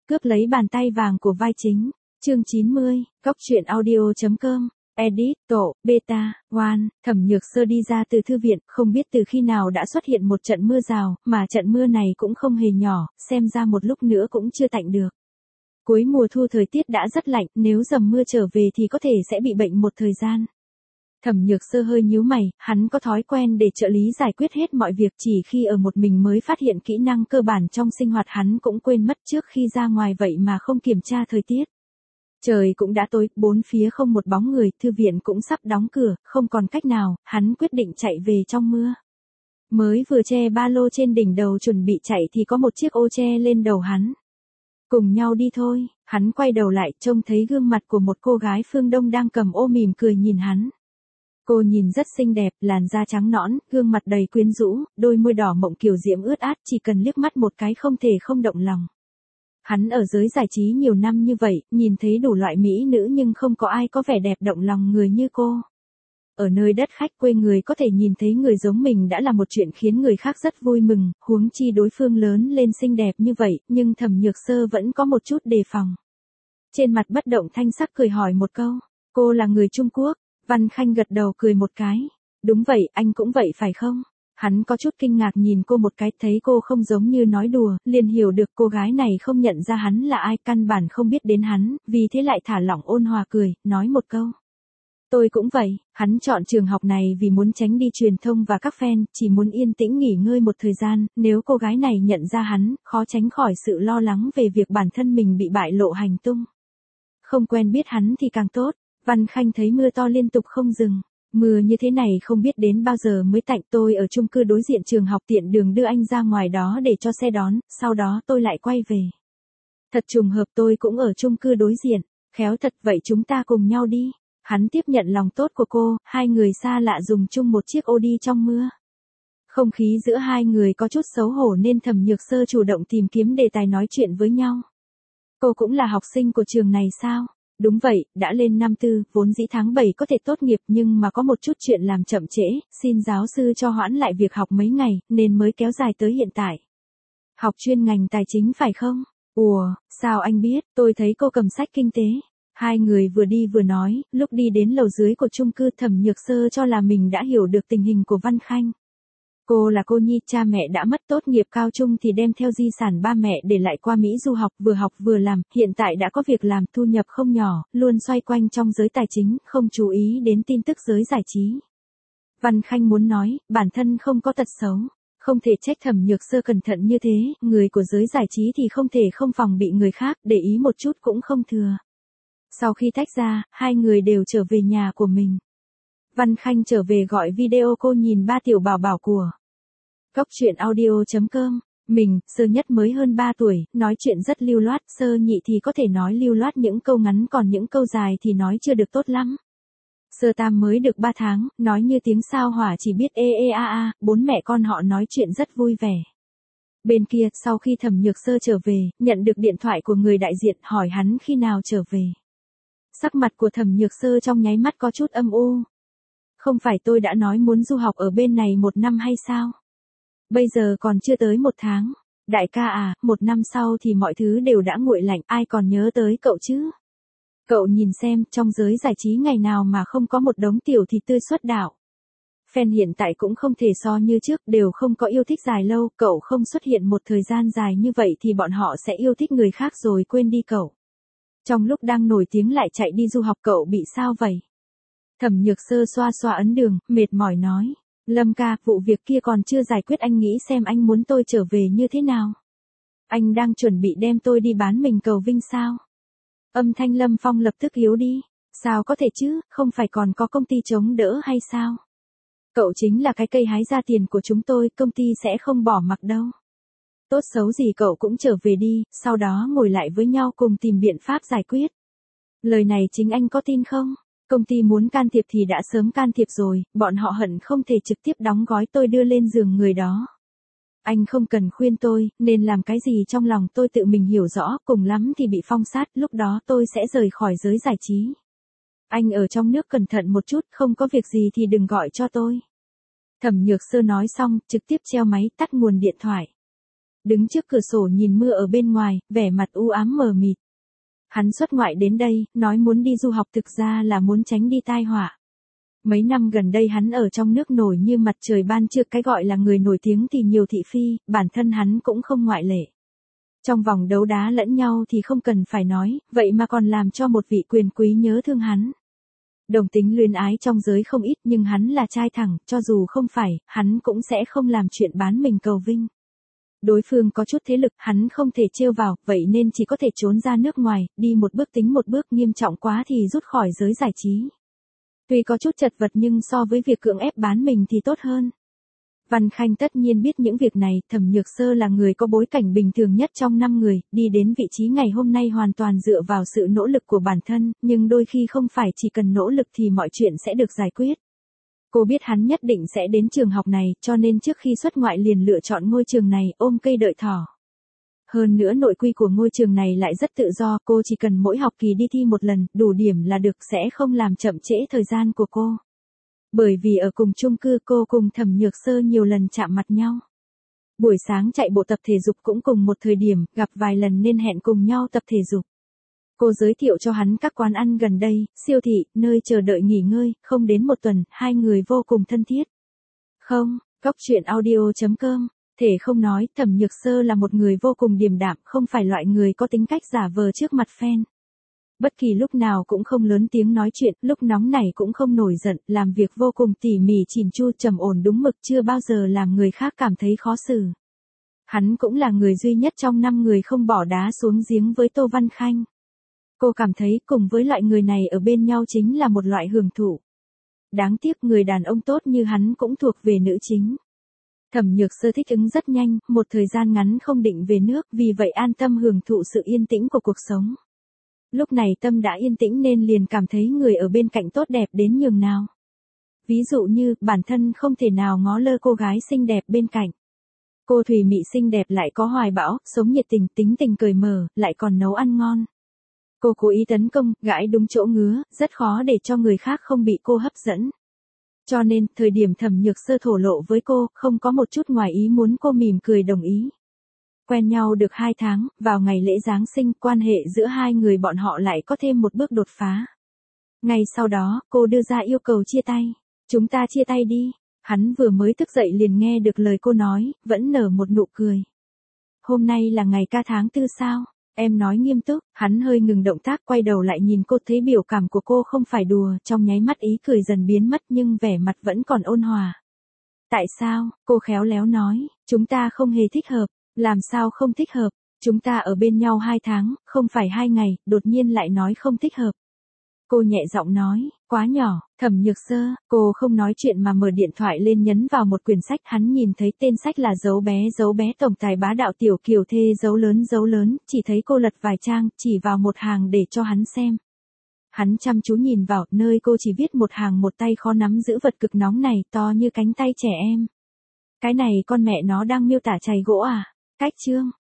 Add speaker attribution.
Speaker 1: cướp lấy bàn tay vàng của vai chính. Chương 90, Cóc truyện audio.com. Edit, tổ, beta, one. Thẩm Nhược Sơ đi ra từ thư viện, không biết từ khi nào đã xuất hiện một trận mưa rào, mà trận mưa này cũng không hề nhỏ, xem ra một lúc nữa cũng chưa tạnh được. Cuối mùa thu thời tiết đã rất lạnh, nếu dầm mưa trở về thì có thể sẽ bị bệnh một thời gian. Thẩm Nhược Sơ hơi nhíu mày, hắn có thói quen để trợ lý giải quyết hết mọi việc, chỉ khi ở một mình mới phát hiện kỹ năng cơ bản trong sinh hoạt, hắn cũng quên mất trước khi ra ngoài vậy mà không kiểm tra thời tiết. Trời cũng đã tối, bốn phía không một bóng người, thư viện cũng sắp đóng cửa, không còn cách nào, hắn quyết định chạy về trong mưa. Mới vừa che ba lô trên đỉnh đầu chuẩn bị chạy thì có một chiếc ô che lên đầu hắn. Cùng nhau đi thôi, hắn quay đầu lại trông thấy gương mặt của một cô gái phương Đông đang cầm ô mỉm cười nhìn hắn. Cô nhìn rất xinh đẹp, làn da trắng nõn, gương mặt đầy quyến rũ, đôi môi đỏ mọng kiều diễm ướt át, chỉ cần liếc mắt một cái không thể không động lòng. Hắn ở giới giải trí nhiều năm như vậy, nhìn thấy đủ loại mỹ nữ nhưng không có ai có vẻ đẹp động lòng người như cô. Ở nơi đất khách quê người có thể nhìn thấy người giống mình đã là một chuyện khiến người khác rất vui mừng, huống chi đối phương lớn lên xinh đẹp như vậy, nhưng Thẩm Nhược Sơ vẫn có một chút đề phòng. Trên mặt bất động thanh sắc cười hỏi một câu, cô là người Trung Quốc? Văn Khanh gật đầu cười một cái. Đúng vậy, anh cũng vậy phải không? Hắn có chút kinh ngạc nhìn cô một cái, thấy cô không giống như nói đùa, liền hiểu được cô gái này không nhận ra hắn là ai, căn bản không biết đến hắn, vì thế lại thả lỏng ôn hòa cười, nói một câu. Tôi cũng vậy, hắn chọn trường học này vì muốn tránh đi truyền thông và các fan, chỉ muốn yên tĩnh nghỉ ngơi một thời gian, nếu cô gái này nhận ra hắn, khó tránh khỏi sự lo lắng về việc bản thân mình bị bại lộ hành tung. Không quen biết hắn thì càng tốt. Văn Khanh thấy mưa to liên tục không dừng. Mưa như thế này không biết đến bao giờ mới tạnh, tôi ở chung cư đối diện trường học, tiện đường đưa anh ra ngoài đó để cho xe đón, sau đó tôi lại quay về. Thật trùng hợp tôi cũng ở chung cư đối diện, khéo thật, vậy chúng ta cùng nhau đi. Hắn tiếp nhận lòng tốt của cô, hai người xa lạ dùng chung một chiếc ô đi trong mưa. Không khí giữa hai người có chút xấu hổ nên Thẩm Nhược Sơ chủ động tìm kiếm đề tài nói chuyện với nhau. Cô cũng là học sinh của trường này sao? Đúng vậy, đã lên năm tư, vốn dĩ tháng 7 có thể tốt nghiệp nhưng mà có một chút chuyện làm chậm trễ, xin giáo sư cho hoãn lại việc học mấy ngày, nên mới kéo dài tới hiện tại. Học chuyên ngành tài chính phải không? Ủa, sao anh biết, tôi thấy cô cầm sách kinh tế. Hai người vừa đi vừa nói, lúc đi đến lầu dưới của chung cư Thẩm Nhược Sơ cho là mình đã hiểu được tình hình của Văn Khanh. Cô là cô nhi, cha mẹ đã mất, tốt nghiệp cao trung thì đem theo di sản ba mẹ để lại qua Mỹ du học vừa làm, hiện tại đã có việc làm, thu nhập không nhỏ, luôn xoay quanh trong giới tài chính, không chú ý đến tin tức giới giải trí. Văn Khanh muốn nói, bản thân không có tật xấu, không thể trách Thẩm Nhược Sơ cẩn thận như thế, người của giới giải trí thì không thể không phòng bị người khác, để ý một chút cũng không thừa. Sau khi tách ra, hai người đều trở về nhà của mình. Văn Khanh trở về gọi video cô nhìn ba tiểu bảo bảo của Cóc truyện audio.com. Mình, Sơ Nhất mới hơn 3 tuổi, nói chuyện rất lưu loát, Sơ Nhị thì có thể nói lưu loát những câu ngắn, còn những câu dài thì nói chưa được tốt lắm. Sơ Tam mới được 3 tháng, nói như tiếng sao hỏa, chỉ biết ê ê a a, bốn mẹ con họ nói chuyện rất vui vẻ. Bên kia, sau khi Thẩm Nhược Sơ trở về, nhận được điện thoại của người đại diện, hỏi hắn khi nào trở về. Sắc mặt của Thẩm Nhược Sơ trong nháy mắt có chút âm u. Không phải tôi đã nói muốn du học ở bên này 1 năm hay sao? Bây giờ còn chưa tới 1 tháng. Đại ca à, 1 năm sau thì mọi thứ đều đã nguội lạnh, ai còn nhớ tới cậu chứ? Cậu nhìn xem, trong giới giải trí ngày nào mà không có một đống tiểu thịt tươi xuất đạo. Fan hiện tại cũng không thể so như trước, đều không có yêu thích dài lâu, cậu không xuất hiện một thời gian dài như vậy thì bọn họ sẽ yêu thích người khác rồi quên đi cậu. Trong lúc đang nổi tiếng lại chạy đi du học, cậu bị sao vậy? Thẩm Nhược Sơ xoa xoa ấn đường, mệt mỏi nói. Lâm ca, vụ việc kia còn chưa giải quyết, anh nghĩ xem anh muốn tôi trở về như thế nào? Anh đang chuẩn bị đem tôi đi bán mình cầu vinh sao? Âm thanh Lâm Phong lập tức yếu đi. Sao có thể chứ, không phải còn có công ty chống đỡ hay sao? Cậu chính là cái cây hái ra tiền của chúng tôi, công ty sẽ không bỏ mặc đâu. Tốt xấu gì cậu cũng trở về đi, sau đó ngồi lại với nhau cùng tìm biện pháp giải quyết. Lời này chính anh có tin không? Công ty muốn can thiệp thì đã sớm can thiệp rồi, bọn họ hận không thể trực tiếp đóng gói tôi đưa lên giường người đó. Anh không cần khuyên tôi, nên làm cái gì trong lòng tôi tự mình hiểu rõ, cùng lắm thì bị phong sát, lúc đó tôi sẽ rời khỏi giới giải trí. Anh ở trong nước cẩn thận một chút, không có việc gì thì đừng gọi cho tôi. Thẩm Nhược Sơ nói xong, trực tiếp treo máy, tắt nguồn điện thoại. đứng trước cửa sổ nhìn mưa ở bên ngoài, vẻ mặt u ám mờ mịt. Hắn xuất ngoại đến đây, nói muốn đi du học thực ra là muốn tránh đi tai họa. Mấy năm gần đây hắn ở trong nước nổi như mặt trời ban trưa, cái gọi là người nổi tiếng thì nhiều thị phi, bản thân hắn cũng không ngoại lệ. Trong vòng đấu đá lẫn nhau thì không cần phải nói, vậy mà còn làm cho một vị quyền quý nhớ thương hắn. Đồng tính luyến ái trong giới không ít nhưng hắn là trai thẳng, cho dù không phải, hắn cũng sẽ không làm chuyện bán mình cầu vinh. Đối phương có chút thế lực, hắn không thể trêu vào, vậy nên chỉ có thể trốn ra nước ngoài, đi một bước tính một bước, nghiêm trọng quá thì rút khỏi giới giải trí. Tuy có chút chật vật nhưng so với việc cưỡng ép bán mình thì tốt hơn. Văn Khanh tất nhiên biết những việc này, Thẩm Nhược Sơ là người có bối cảnh bình thường nhất trong 5 người, đi đến vị trí ngày hôm nay hoàn toàn dựa vào sự nỗ lực của bản thân, nhưng đôi khi không phải chỉ cần nỗ lực thì mọi chuyện sẽ được giải quyết. Cô biết hắn nhất định sẽ đến trường học này, cho nên trước khi xuất ngoại liền lựa chọn ngôi trường này, ôm cây đợi thỏ. Hơn nữa nội quy của ngôi trường này lại rất tự do, cô chỉ cần mỗi học kỳ đi thi một lần, đủ điểm là được, sẽ không làm chậm trễ thời gian của cô. Bởi vì ở cùng chung cư cô cùng Thẩm Nhược Sơ nhiều lần chạm mặt nhau. Buổi sáng chạy bộ tập thể dục cũng cùng một thời điểm, gặp vài lần nên hẹn cùng nhau tập thể dục. Cô giới thiệu cho hắn các quán ăn gần đây, siêu thị, nơi chờ đợi nghỉ ngơi, không đến một tuần, hai người vô cùng thân thiết. Không, Góc Chuyện Audio.com, thể không nói, Thẩm Nhược Sơ là một người vô cùng điềm đạm, không phải loại người có tính cách giả vờ trước mặt fan. Bất kỳ lúc nào cũng không lớn tiếng nói chuyện, lúc nóng nảy cũng không nổi giận, làm việc vô cùng tỉ mỉ chỉn chu, trầm ổn đúng mực, chưa bao giờ làm người khác cảm thấy khó xử. Hắn cũng là người duy nhất trong 5 người không bỏ đá xuống giếng với Tô Văn Khanh. Cô cảm thấy cùng với loại người này ở bên nhau chính là một loại hưởng thụ. Đáng tiếc người đàn ông tốt như hắn cũng thuộc về nữ chính. Thẩm Nhược Sơ thích ứng rất nhanh, một thời gian ngắn không định về nước, vì vậy an tâm hưởng thụ sự yên tĩnh của cuộc sống. Lúc này tâm đã yên tĩnh nên liền cảm thấy người ở bên cạnh tốt đẹp đến nhường nào. Ví dụ như, bản thân không thể nào ngó lơ cô gái xinh đẹp bên cạnh. Cô thùy mị xinh đẹp lại có hoài bão, sống nhiệt tình, tính tình cởi mở, lại còn nấu ăn ngon. Cô cố ý tấn công, gãi đúng chỗ ngứa, rất khó để cho người khác không bị cô hấp dẫn. Cho nên, thời điểm Thẩm Nhược Sơ thổ lộ với cô, không có một chút ngoài ý muốn, cô mỉm cười đồng ý. Quen nhau được 2 tháng, vào ngày lễ Giáng sinh, quan hệ giữa hai người bọn họ lại có thêm một bước đột phá. Ngay sau đó, cô đưa ra yêu cầu chia tay. Chúng ta chia tay đi. Hắn vừa mới thức dậy liền nghe được lời cô nói, vẫn nở một nụ cười. Hôm nay là ngày ca tháng 4 sao? Em nói nghiêm túc, hắn hơi ngừng động tác, quay đầu lại nhìn cô, thấy biểu cảm của cô không phải đùa, trong nháy mắt ý cười dần biến mất nhưng vẻ mặt vẫn còn ôn hòa. Tại sao? Cô khéo léo nói, chúng ta không hề thích hợp. Làm sao không thích hợp? Chúng ta ở bên nhau 2 tháng, không phải 2 ngày, đột nhiên lại nói không thích hợp. Cô nhẹ giọng nói, quá nhỏ. Thẩm Nhược Sơ, cô không nói chuyện mà mở điện thoại lên nhấn vào một quyển sách, hắn nhìn thấy tên sách là dấu bé tổng tài bá đạo tiểu kiều thê dấu lớn, chỉ thấy cô lật vài trang, chỉ vào một hàng để cho hắn xem. Hắn chăm chú nhìn vào, nơi cô chỉ viết một hàng, một tay khó nắm giữ vật cực nóng này, to như cánh tay trẻ em. Cái này con mẹ nó đang miêu tả chày gỗ à? Cách chương,